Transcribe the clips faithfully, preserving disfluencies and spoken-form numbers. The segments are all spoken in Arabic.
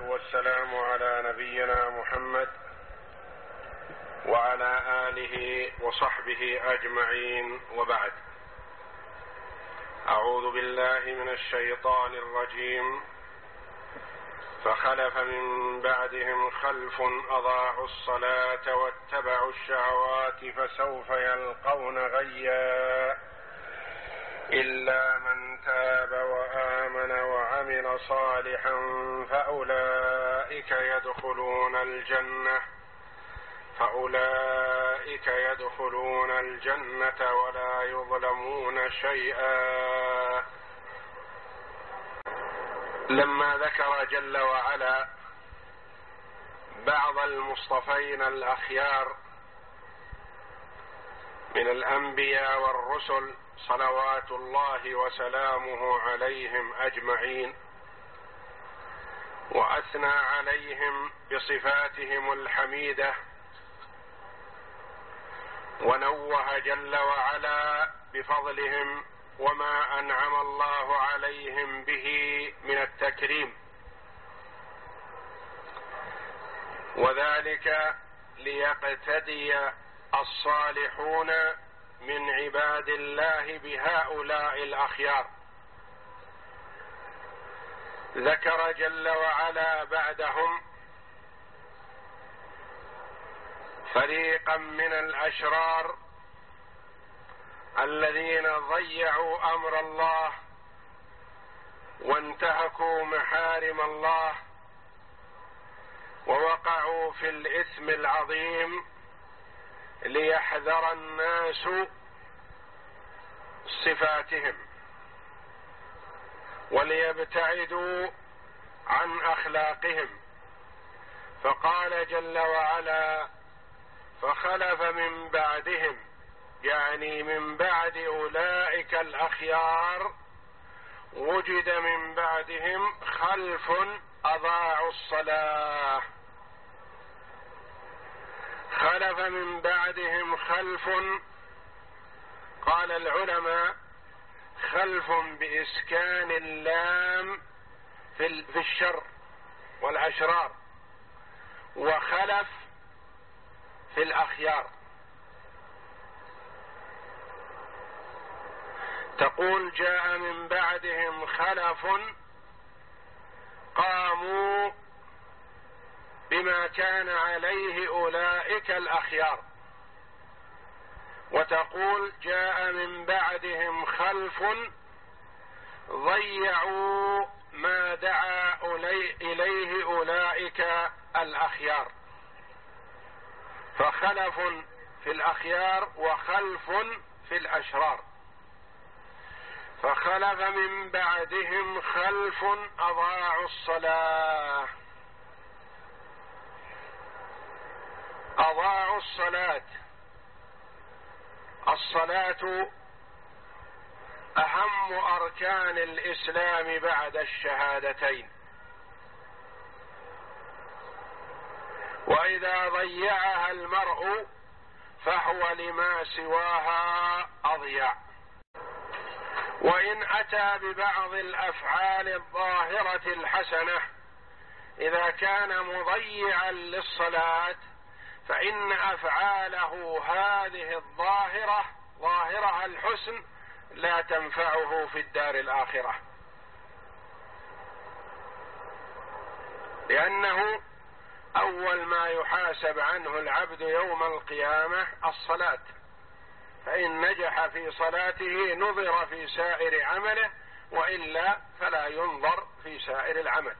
والسلام على نبينا محمد وعلى آله وصحبه أجمعين، وبعد. أعوذ بالله من الشيطان الرجيم. فخلف من بعدهم خلف أضاعوا الصلاة واتبعوا الشهوات فسوف يلقون غيا إلا من تاب وآمن وعمل صالحا فأولئك يدخلون الجنة فأولئك يدخلون الجنة ولا يظلمون شيئا. لما ذكر جل وعلا بعض المصطفين الأخيار من الأنبياء والرسل صلوات الله وسلامه عليهم أجمعين، وأثنى عليهم بصفاتهم الحميدة، ونوه جل وعلا بفضلهم وما أنعم الله عليهم به من التكريم، وذلك ليقتدي الصالحون من عباد الله بهؤلاء الأخيار. ذكر جل وعلا بعدهم فريقا من الأشرار الذين ضيعوا أمر الله وانتهكوا محارم الله ووقعوا في الإثم العظيم، ليحذر الناس صفاتهم وليبتعدوا عن أخلاقهم. فقال جل وعلا: فخلف من بعدهم، يعني من بعد أولئك الأخيار وجد من بعدهم خلف أضاعوا الصلاة. خلف من بعدهم خلف، قال العلماء: خلف بإسكان اللام في الشر والأشرار، وخلف في الأخيار. تقول: جاء من بعدهم خلف قاموا بما كان عليه أولئك الأخيار، وتقول: جاء من بعدهم خلف ضيعوا ما دعا إليه أولئك الأخيار. فخلف في الأخيار وخلف في الأشرار. فخلف من بعدهم خلف أضاعوا الصلاة. أضاعوا الصلاة. الصلاة أهم أركان الإسلام بعد الشهادتين، وإذا ضيعها المرء فهو لما سواها أضيع. وإن أتى ببعض الأفعال الظاهرة الحسنة إذا كان مضيعا للصلاة، فإن أفعاله هذه الظاهرة ظاهرها الحسن لا تنفعه في الدار الآخرة، لأنه أول ما يحاسب عنه العبد يوم القيامة الصلاة، فإن نجح في صلاته نظر في سائر عمله، وإلا فلا ينظر في سائر العمل.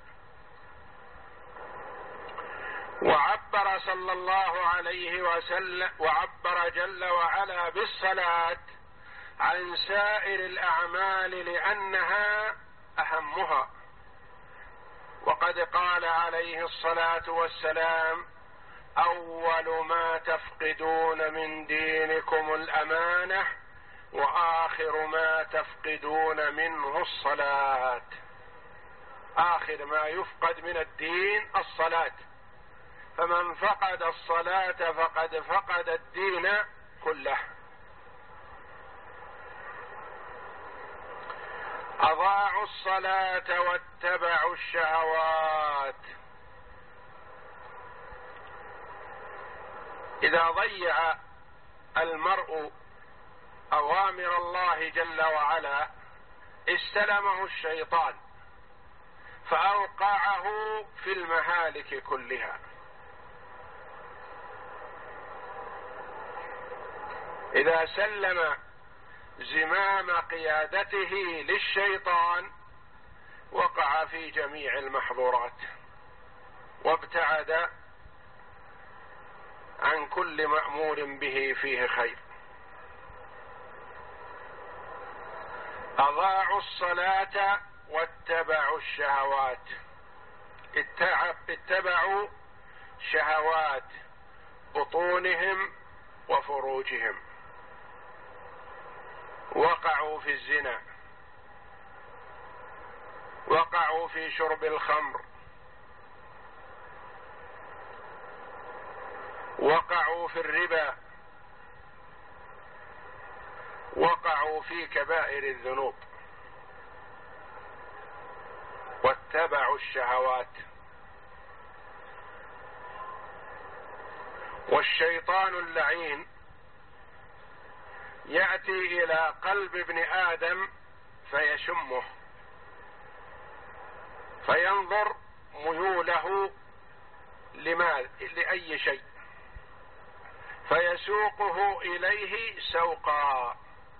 وعبر صلى الله عليه وسلم وعبر جل وعلا بالصلاة عن سائر الأعمال لأنها أهمها، وقد قال عليه الصلاة والسلام: أول ما تفقدون من دينكم الأمانة وآخر ما تفقدون منه الصلاة. آخر ما يفقد من الدين الصلاة، فمن فقد الصلاة فقد فقد الدين كله. أضاعوا الصلاة واتبعوا الشهوات. إذا ضيع المرء أوامر الله جل وعلا استلمه الشيطان فأوقعه في المهالك كلها. إذا سلم زمام قيادته للشيطان وقع في جميع المحظورات وابتعد عن كل مأمور به فيه خير. أضاعوا الصلاة واتبعوا الشهوات، اتبعوا شهوات بطونهم وفروجهم، وقعوا في الزنا، وقعوا في شرب الخمر، وقعوا في الربا، وقعوا في كبائر الذنوب، واتبعوا الشهوات. والشيطان اللعين يأتي إلى قلب ابن آدم فيشمه، فينظر ميوله لما لأي شيء فيسوقه إليه سوقا.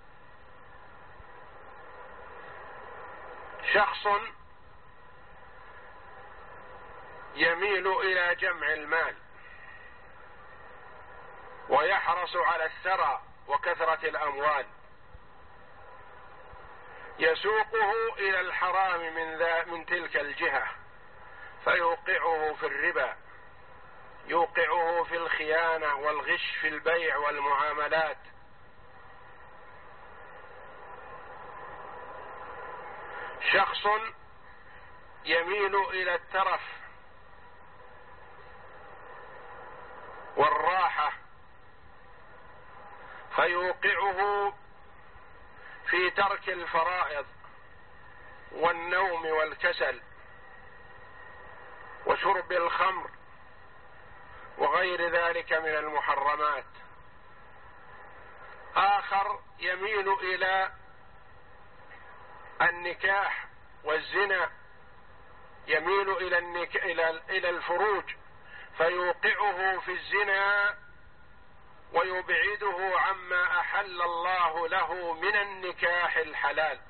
شخص يميل إلى جمع المال ويحرص على الثرى وكثرة الأموال، يسوقه إلى الحرام من ذا من تلك الجهة فيوقعه في الربا، يوقعه في الخيانة والغش في البيع والمعاملات. شخص يميل إلى الترف والراحة فيوقعه في ترك الفرائض والنوم والكسل وشرب الخمر وغير ذلك من المحرمات. آخر يميل إلى النكاح والزنا، يميل إلى النك... إلى إلى الفروج فيوقعه في الزنا ويبعده عما أحل الله له من النكاح الحلال.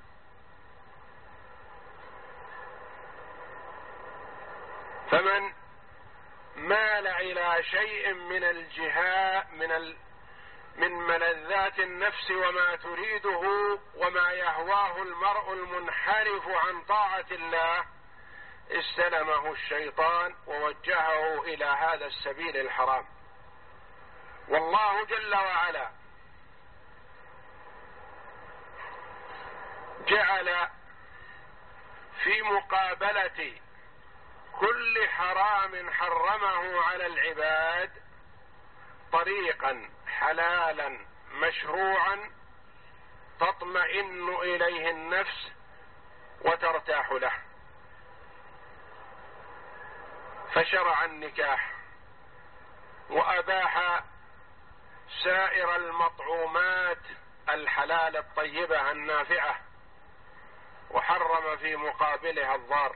فمن مال إلى شيء من الجهاء من ال... من ملذات النفس وما تريده وما يهواه المرء المنحرف عن طاعة الله استلمه الشيطان ووجهه إلى هذا السبيل الحرام. والله جل وعلا جعل في مقابلة كل حرام حرمه على العباد طريقا حلالا مشروعا تطمئن إليه النفس وترتاح له، فشرع النكاح وأباح سائر المطعومات الحلال الطيبة النافعة وحرم في مقابلها الضار.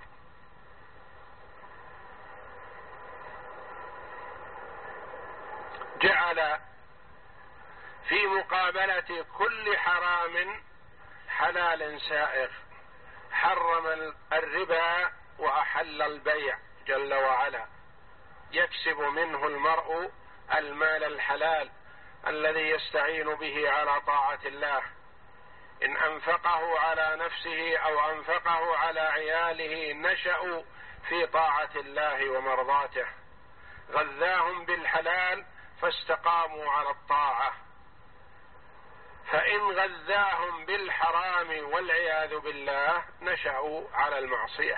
جعل في مقابلة كل حرام حلال سائغ، حرم الربا وأحل البيع جل وعلا، يكسب منه المرء المال الحلال الذي يستعين به على طاعة الله، إن أنفقه على نفسه أو أنفقه على عياله نشأوا في طاعة الله ومرضاته، غذاهم بالحلال فاستقاموا على الطاعة، فإن غذاهم بالحرام والعياذ بالله نشأوا على المعصية.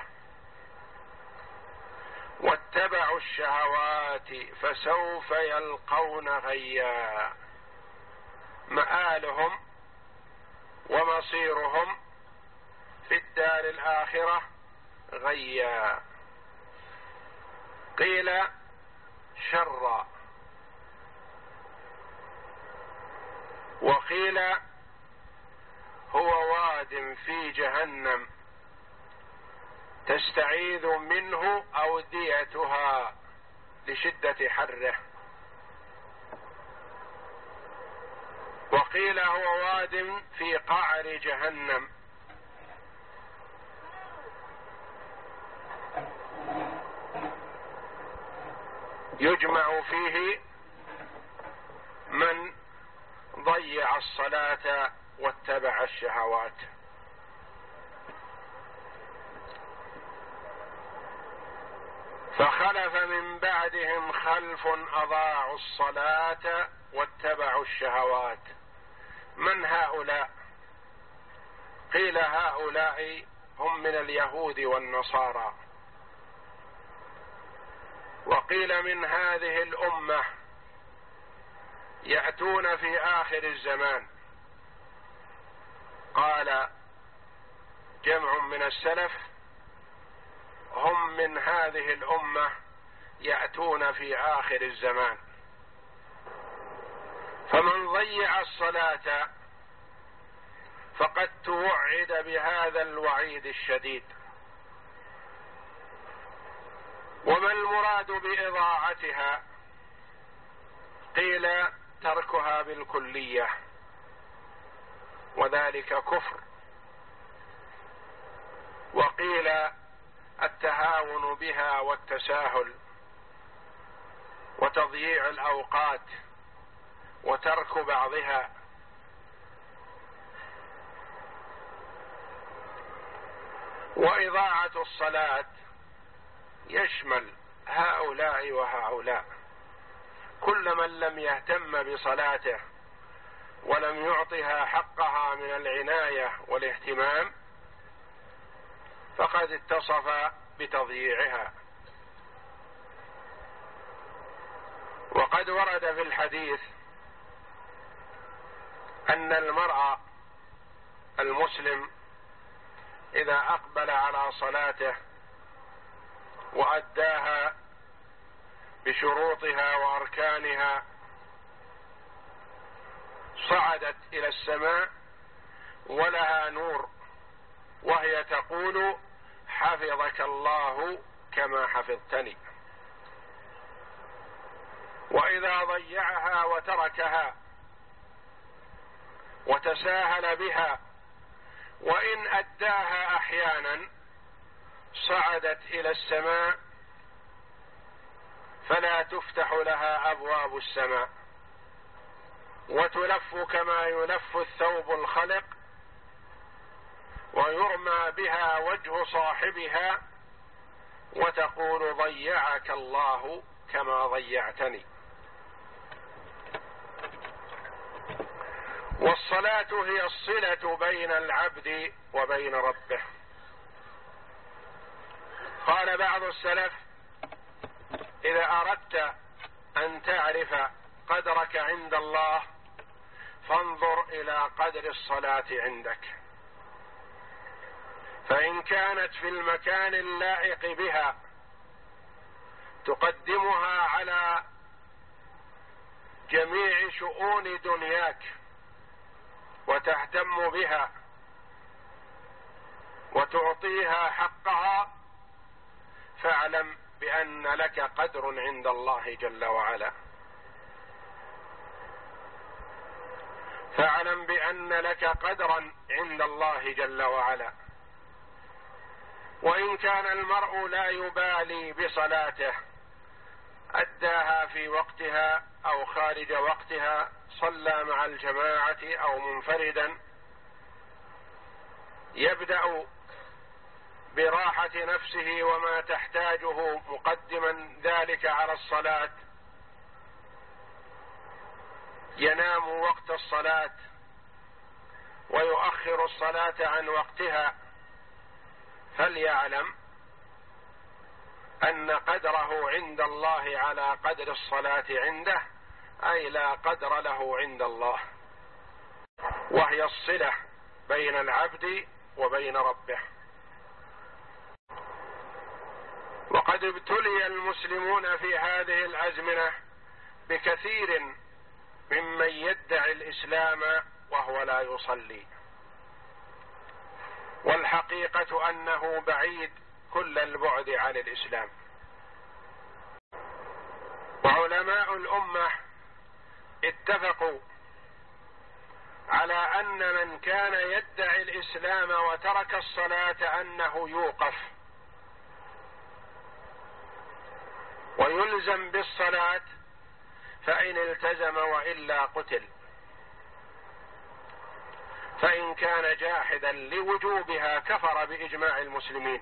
واتبعوا الشهوات فسوف يلقون غيا، مآلهم ومصيرهم في الدار الآخرة غيا. قيل شرا، وقيل هو واد في جهنم تستعيذ منه أوديتها لشدة حره. وقيل هو واد في قعر جهنم يجمع فيه من ضيع الصلاة واتبع الشهوات. فخلف من بعدهم خلف أضاعوا الصلاة واتبعوا الشهوات. من هؤلاء؟ قيل هؤلاء هم من اليهود والنصارى، وقيل من هذه الأمة يأتون في آخر الزمان. قال جمع من السلف هم من هذه الأمة يأتون في آخر الزمان. فمن ضيع الصلاة فقد توعد بهذا الوعيد الشديد. وما المراد بإضاعتها؟ قيل تركها بالكلية، وذلك كفر. وقيل التهاون بها والتساهل وتضييع الأوقات وترك بعضها. وإضاعة الصلاة يشمل هؤلاء وهؤلاء. كل من لم يهتم بصلاته ولم يعطها حقها من العناية والاهتمام فقد اتصف بتضييعها. وقد ورد في الحديث أن المرء المسلم إذا أقبل على صلاته وأداها بشروطها وأركانها صعدت إلى السماء ولها نور، وهي تقول حفظك الله كما حفظتني. وإذا ضيعها وتركها وتساهل بها وإن أداها أحيانا صعدت إلى السماء فلا تفتح لها أبواب السماء، وتلف كما يلف الثوب الخلق، ويرمى بها وجه صاحبها وتقول ضيعك الله كما ضيعتني. والصلاة هي الصلة بين العبد وبين ربه. قال بعض السلف إذا أردت أن تعرف قدرك عند الله فانظر إلى قدر الصلاة عندك، فإن كانت في المكان اللائق بها تقدمها على جميع شؤون دنياك وتهتم بها وتعطيها حقها فاعلم بأن لك قدر عند الله جل وعلا، فاعلم بأن لك قدرا عند الله جل وعلا. وإن كان المرء لا يبالي بصلاته أداها في وقتها أو خارج وقتها، صلى مع الجماعة أو منفردا، يبدأ براحة نفسه وما تحتاجه مقدما ذلك على الصلاة، ينام وقت الصلاة ويؤخر الصلاة عن وقتها، فليعلم أن قدره عند الله على قدر الصلاة عنده، أي لا قدر له عند الله، وهي الصلة بين العبد وبين ربه. وقد ابتلي المسلمون في هذه الأزمنة بكثير ممن يدعي الإسلام وهو لا يصلي، والحقيقة أنه بعيد كل البعد عن الإسلام. وعلماء الأمة اتفقوا على أن من كان يدعي الإسلام وترك الصلاة أنه يوقف ويلزم بالصلاة، فإن التزم وإلا قتل، فإن كان جاحدا لوجوبها كفر بإجماع المسلمين،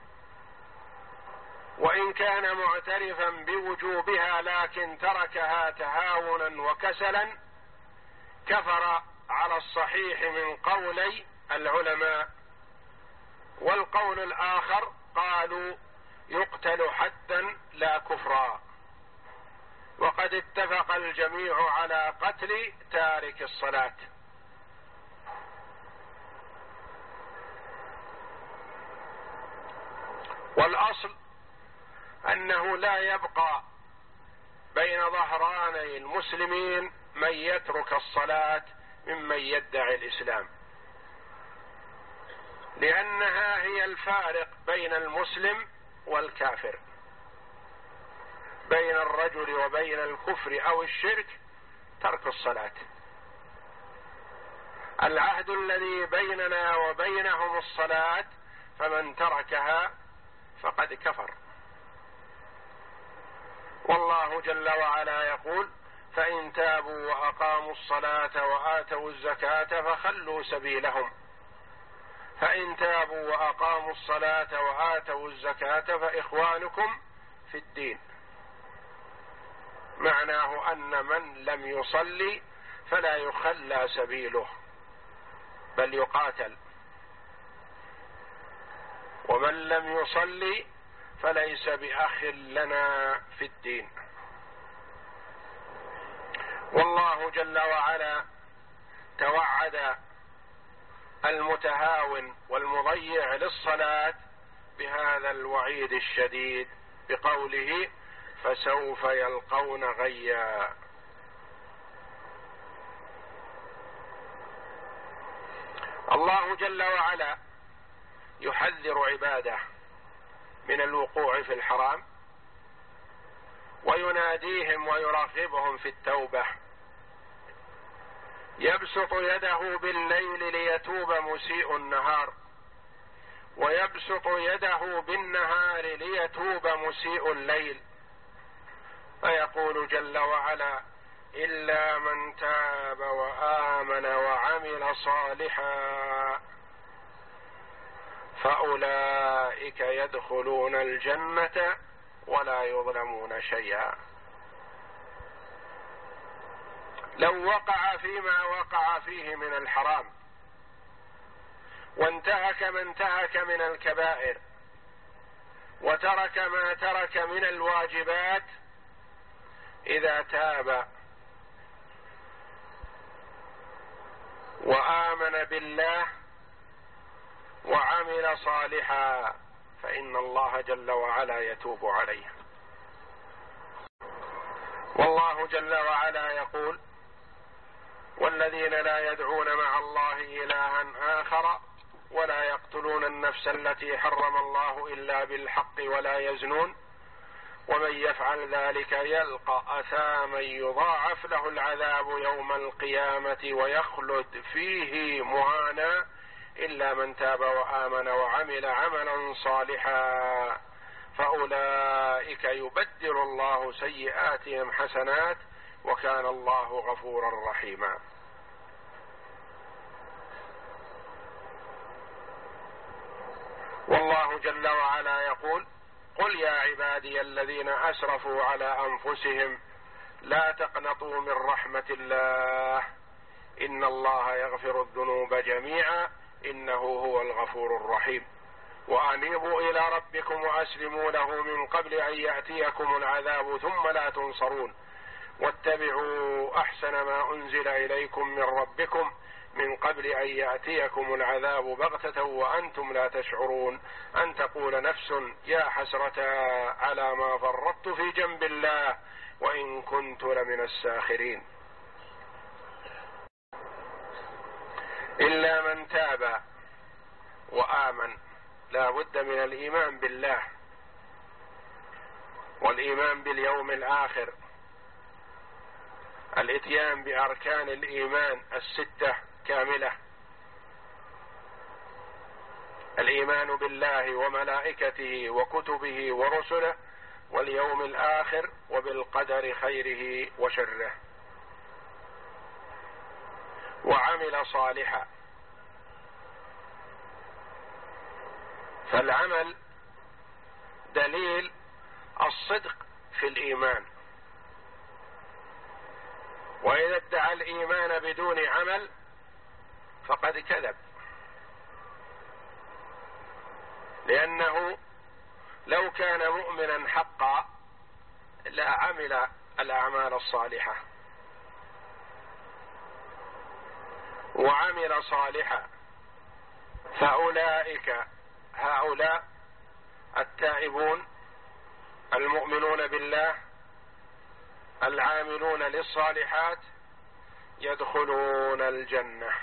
وإن كان معترفا بوجوبها لكن تركها تهاونا وكسلا كفر على الصحيح من قولي العلماء. والقول الآخر قالوا يقتل حدا لا كفرا، وقد اتفق الجميع على قتل تارك الصلاة. والأصل أنه لا يبقى بين ظهراني المسلمين من يترك الصلاة ممن يدعي الإسلام، لأنها هي الفارق بين المسلم والكافر، بين الرجل وبين الكفر أو الشرك ترك الصلاة. العهد الذي بيننا وبينهم الصلاة، فمن تركها فقد كفر. والله جل وعلا يقول: فإن تابوا وأقاموا الصلاة وآتوا الزكاة فخلوا سبيلهم. فإن تابوا وأقاموا الصلاة وآتوا الزكاة فإخوانكم في الدين. معناه أن من لم يصلي فلا يخلى سبيله بل يقاتل، ومن لم يصلي فليس بأخ لنا في الدين. والله جل وعلا توعد المتهاون والمضيع للصلاة بهذا الوعيد الشديد بقوله: فسوف يلقون غيا. الله جل وعلا يحذر عباده من الوقوع في الحرام، ويناديهم ويرغبهم في التوبة. يبسط يده بالليل ليتوب مسيء النهار، ويبسط يده بالنهار ليتوب مسيء الليل، فيقول جل وعلا: إلا من تاب وآمن وعمل صالحا فأولئك يدخلون الجنة ولا يظلمون شيئا. لو وقع فيما وقع فيه من الحرام وانتهك ما انتهك من الكبائر وترك ما ترك من الواجبات، إذا تاب وآمن بالله وعمل صالحا فإن الله جل وعلا يتوب عليه. والله جل وعلا يقول: والذين لا يدعون مع الله إلها آخر ولا يقتلون النفس التي حرم الله إلا بالحق ولا يزنون ومن يفعل ذلك يلقى أثاما يضاعف له العذاب يوم القيامة ويخلد فيه مهانا إلا من تاب وآمن وعمل عملا صالحا فأولئك يبدل الله سيئاتهم حسنات وكان الله غفورا رحيما. والله جل وعلا يقول: قل يا عبادي الذين أسرفوا على أنفسهم لا تقنطوا من رحمة الله إن الله يغفر الذنوب جميعا إنه هو الغفور الرحيم وأنيبوا إلى ربكم وأسلموا له من قبل أن يأتيكم العذاب ثم لا تنصرون واتبعوا أحسن ما أنزل إليكم من ربكم من قبل أن يأتيكم العذاب بغتة وأنتم لا تشعرون أن تقول نفس يا حسرة على ما فرطت في جنب الله وإن كنت لمن الساخرين. إلا من تاب وآمن. لا بد من الإيمان بالله والإيمان باليوم الآخر، الإتيان بأركان الإيمان الستة كاملة: الإيمان بالله وملائكته وكتبه ورسله واليوم الآخر وبالقدر خيره وشره، وعمل صالحا. فالعمل دليل الصدق في الإيمان، وإذا ادعى الإيمان بدون عمل فقد كذب، لأنه لو كان مؤمنا حقا لا عمل الأعمال الصالحة وعمل صالحا. فأولئك هؤلاء التائبون المؤمنون بالله العاملون للصالحات يدخلون الجنة،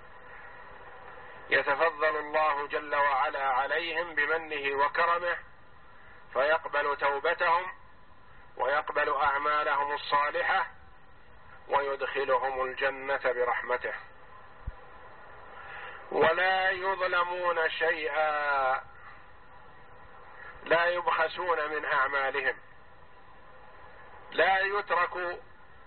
يتفضل الله جل وعلا عليهم بمنه وكرمه فيقبل توبتهم ويقبل أعمالهم الصالحة ويدخلهم الجنة برحمته، ولا يظلمون شيئا، لا يبخسون من أعمالهم، لا يترك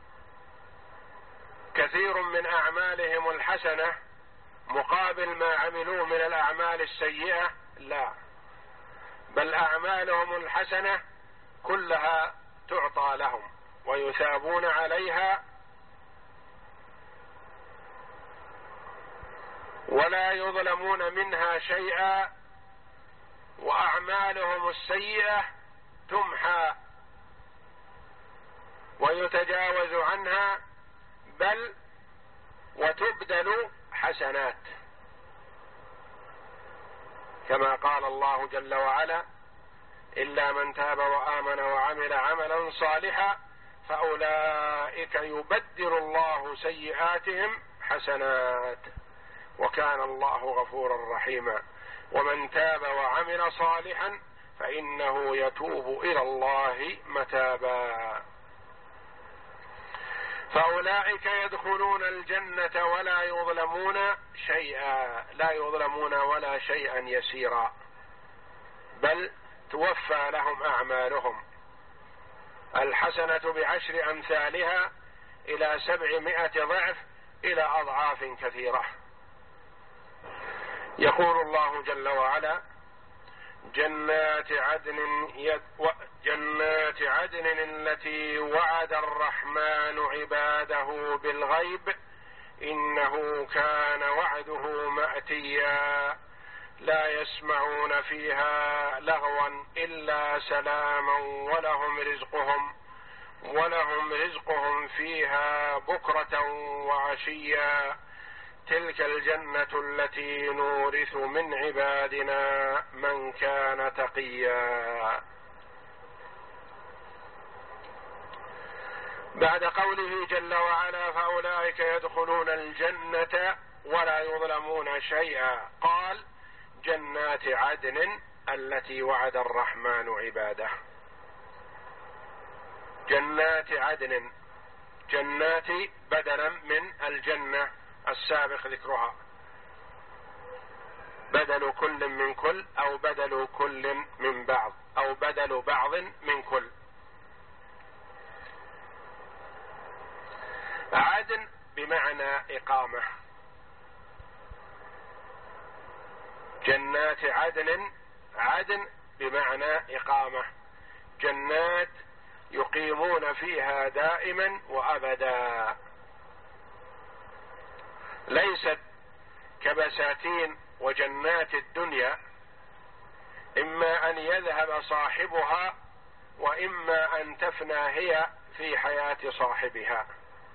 كثير من أعمالهم الحسنة مقابل ما عملوه من الأعمال السيئة، لا، بل أعمالهم الحسنة كلها تعطى لهم ويثابون عليها، ولا يظلمون منها شيئا، وأعمالهم السيئة تمحى ويتجاوز عنها، بل وتبدل حسنات، كما قال الله جل وعلا: إلا من تاب وآمن وعمل عملا صالحا فأولئك يبدل الله سيئاتهم حسنات وكان الله غفورا رحيما. ومن تاب وعمل صالحا فإنه يتوب إلى الله متابا. فأولئك يدخلون الجنة ولا يظلمون شيئا، لا يظلمون ولا شيئا يسيرا، بل توفى لهم أعمالهم الحسنة بعشر أمثالها إلى سبعمائة ضعف إلى أضعاف كثيرة. يقول الله جل وعلا: جنات عدن يد و... جنات عدن التي وعد الرحمن عباده بالغيب إنه كان وعده مأتيا لا يسمعون فيها لغوا إلا سلاما ولهم رزقهم ولهم رزقهم فيها بكرة وعشيا تلك الجنة التي نورث من عبادنا من كان تقيا. بعد قوله جل وعلا: فأولئك يدخلون الجنة ولا يظلمون شيئا، قال: جنات عدن التي وعد الرحمن عباده. جنات عدن، جنات بدلا من الجنة السابق ذكرها، بدل كل من كل، أو بدل كل من بعض، أو بدل بعض من كل. عدن بمعنى إقامة، جنات عدن، عدن بمعنى إقامة، جنات يقيمون فيها دائما وأبدا، ليست كبساتين وجنات الدنيا إما أن يذهب صاحبها وإما أن تفنى هي في حياة صاحبها.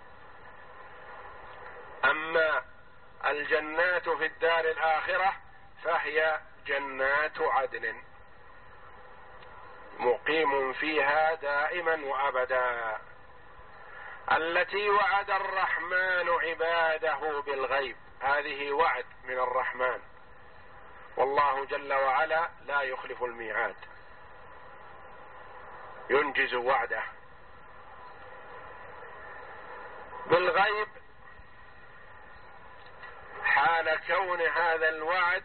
أما الجنات في الدار الآخرة فهي جنات عدن مقيم فيها دائما وأبدا، التي وعد الرحمن عباده بالغيب. هذه وعد من الرحمن، والله جل وعلا لا يخلف الميعاد، ينجز وعده. بالغيب حال كون هذا الوعد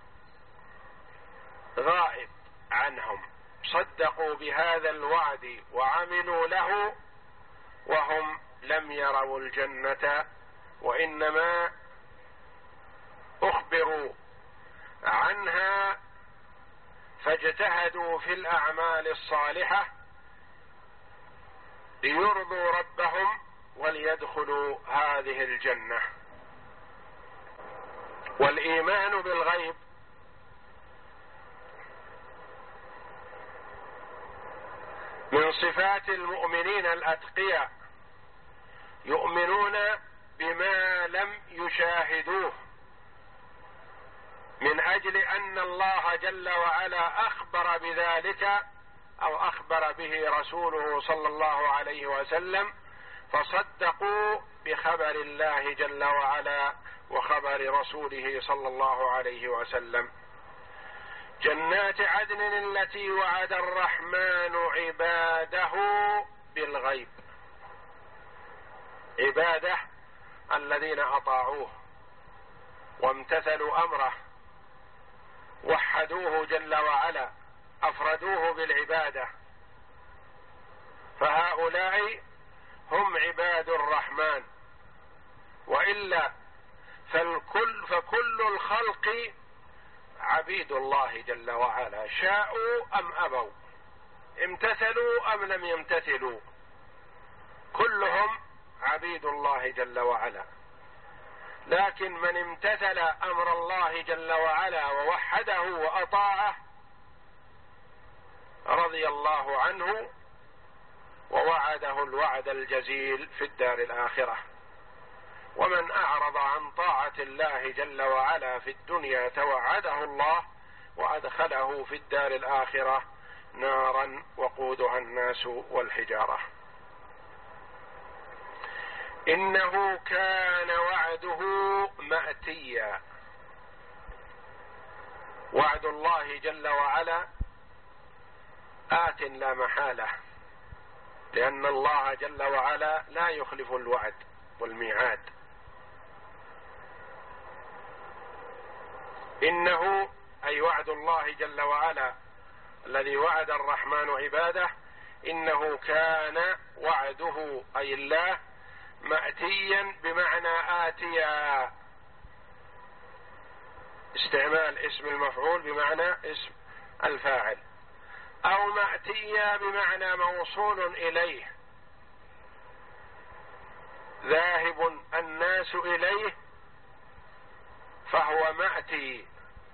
غائب عنهم، صدقوا بهذا الوعد وعملوا له وهم لم يروا الجنة، وإنما أخبروا عنها فاجتهدوا في الأعمال الصالحة ليرضوا ربهم وليدخلوا هذه الجنة. والإيمان بالغيب من صفات المؤمنين الأتقياء، يؤمنون بما لم يشاهدوه، من أجل أن الله جل وعلا أخبر بذلك أو أخبر به رسوله صلى الله عليه وسلم، فصدقوا بخبر الله جل وعلا وخبر رسوله صلى الله عليه وسلم. جنات عدن التي وعد الرحمن عباده بالغيب، عباده الذين أطاعوه وامتثلوا أمره، وحدوه جل وعلا، أفردوه بالعبادة، فهؤلاء هم عباد الرحمن. وإلا فالكل فكل الخلق عبيد الله جل وعلا، شاءوا أم أبوا، امتثلوا أم لم يمتثلوا، كلهم عبيد الله جل وعلا. لكن من امتثل أمر الله جل وعلا ووحده وأطاعه رضي الله عنه ووعده الوعد الجزيل في الدار الآخرة. ومن أعرض عن طاعة الله جل وعلا في الدنيا توعده الله وأدخله في الدار الآخرة نارا وقودها الناس والحجارة. إنه كان وعده مأتيا، وعد الله جل وعلا آت لا محالة، لأن الله جل وعلا لا يخلف الوعد والميعاد. إنه أي وعد الله جل وعلا الذي وعد الرحمن عباده، إنه كان وعده أي الله مأتيا بمعنى آتيا، استعمال اسم المفعول بمعنى اسم الفاعل، أو مأتيا بمعنى موصول إليه، ذاهب الناس إليه فهو مأتي.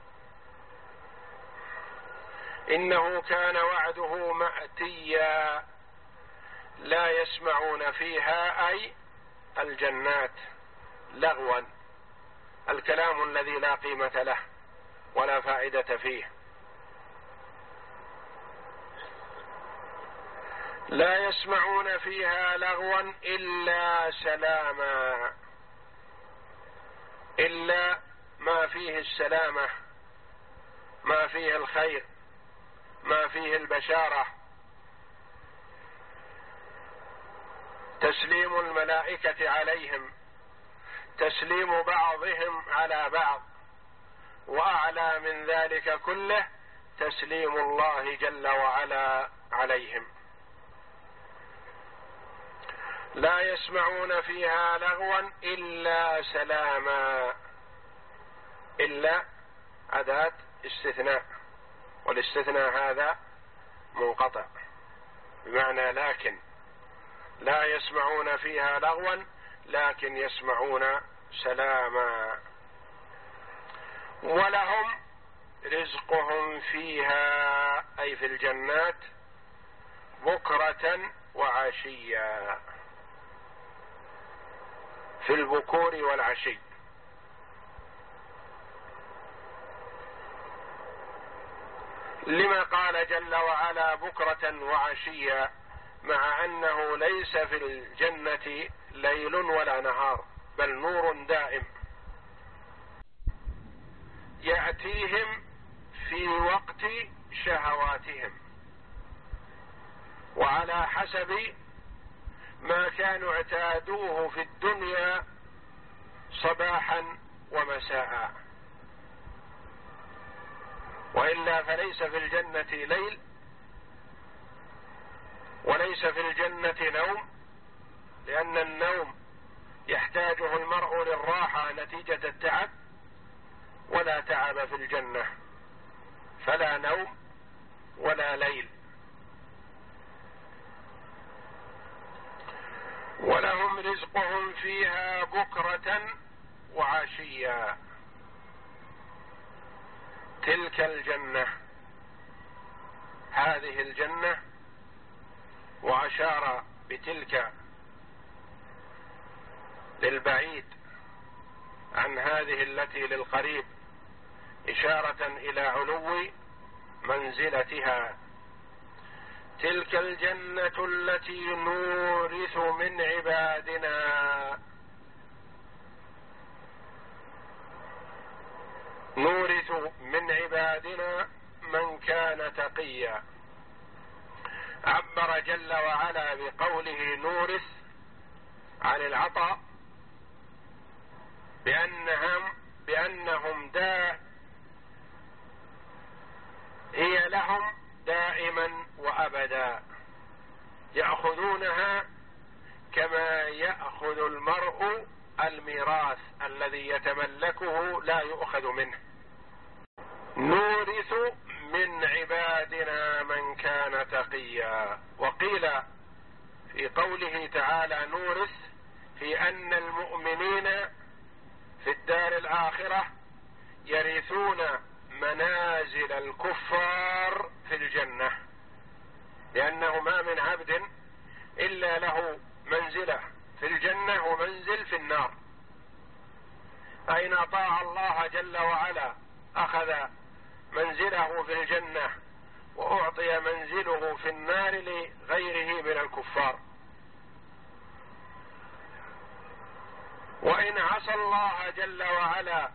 إنه كان وعده مأتيا لا يسمعون فيها أي الجنات لغوا، الكلام الذي لا قيمة له ولا فائدة فيه، لا يسمعون فيها لغوا إلا سلاما، إلا ما فيه السلامة، ما فيه الخير، ما فيه البشارة، تسليم الملائكة عليهم، تسليم بعضهم على بعض، وأعلى من ذلك كله تسليم الله جل وعلا عليهم. لا يسمعون فيها لغوا إلا سلاما، إلا أداة استثناء، والاستثناء هذا منقطع بمعنى لكن، لا يسمعون فيها لغوا لكن يسمعون سلاما. ولهم رزقهم فيها أي في الجنات بكرة وعشيا، في البكور والعشي. لما قال جل وعلا بكرة وعشيا مع أنه ليس في الجنة ليل ولا نهار، بل نور دائم، يأتيهم في وقت شهواتهم وعلى حسب ما كانوا اعتادوه في الدنيا صباحا ومساء، وإلا فليس في الجنة ليل وليس في الجنة نوم، لأن النوم يحتاجه المرء للراحة نتيجة التعب، ولا تعب في الجنة، فلا نوم ولا ليل. ولهم رزقهم فيها بكرة وعشيا. تلك الجنة، هذه الجنة، وأشار بتلك للبعيد عن هذه التي للقريب إشارة إلى علو منزلتها. تلك الجنة التي نورث من عبادنا، نورث من عبادنا من كان تقيا. عبر جل وعلا بقوله نورث عن العطاء بأنهم بأنهم دا هي لهم دائما وأبدا، يأخذونها كما يأخذ المرء الميراث الذي يتملكه لا يؤخذ منه. نورث من عبادنا من كان تقيا. وقيل في قوله تعالى نورث في أن المؤمنين في الدار الآخرة يرثون منازل الكفار في الجنة، لأنه ما من عبد إلا له منزلة في الجنة ومنزل في النار. أين أطاع الله جل وعلا أخذ منزله في الجنة، وأعطي منزله في النار لغيره من الكفار. وإن عصى الله جل وعلا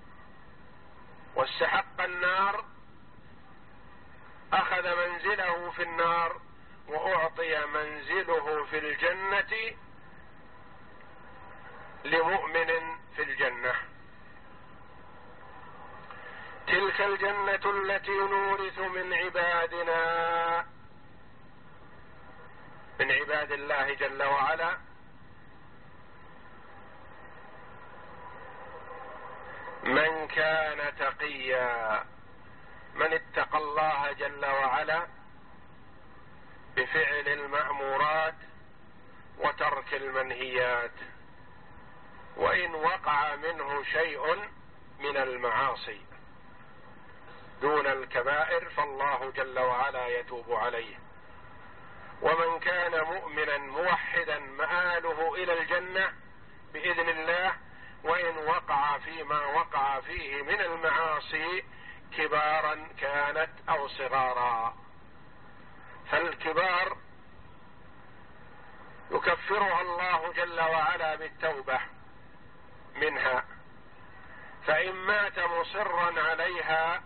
واستحق النار أخذ منزله في النار وأعطي منزله في الجنة لمؤمن في الجنة. تلك الجنة التي نورث من عبادنا، من عباد الله جل وعلا، من كان تقيا، من اتقى الله جل وعلا بفعل المأمورات وترك المنهيات، وإن وقع منه شيء من المعاصي دون الكبائر فالله جل وعلا يتوب عليه. ومن كان مؤمنا موحدا مآله إلى الجنة بإذن الله، وإن وقع فيما وقع فيه من المعاصي كبارا كانت أو صغارا. فالكبار يكفرها الله جل وعلا بالتوبة منها، فإن مات مصرا عليها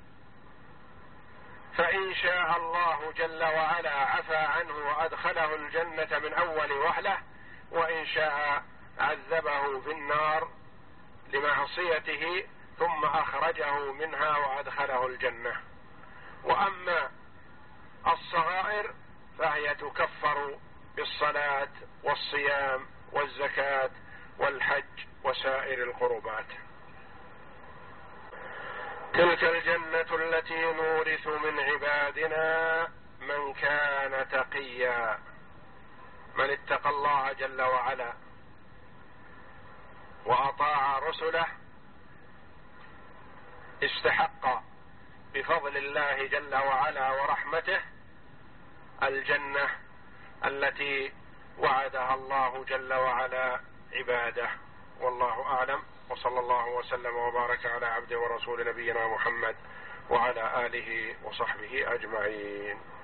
فإن شاء الله جل وعلا عفى عنه وأدخله الجنة من أول وهلة، وإن شاء عذبه في النار لمعصيته ثم أخرجه منها وأدخله الجنة. وأما الصغائر فهي تكفر بالصلاة والصيام والزكاة والحج وسائر القربات. تلك الجنة التي نورث من عبادنا من كان تقيا، من اتقى الله جل وعلا وأطاع رسله استحق بفضل الله جل وعلا ورحمته الجنة التي وعدها الله جل وعلا عباده. والله أعلم، وصلى الله وسلم وبارك على عبده ورسول نبينا محمد وعلى آله وصحبه أجمعين.